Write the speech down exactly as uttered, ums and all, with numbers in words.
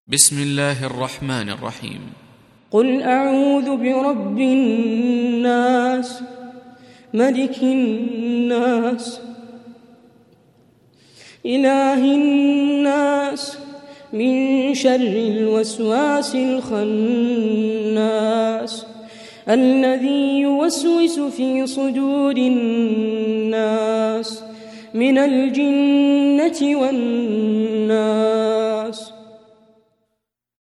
بسم الله الرحمن الرحيم. قل أعوذ برب الناس ملك الناس إله الناس من شر الوسواس الخناس الذي يوسوس في صدور الناس من الجنة والناس.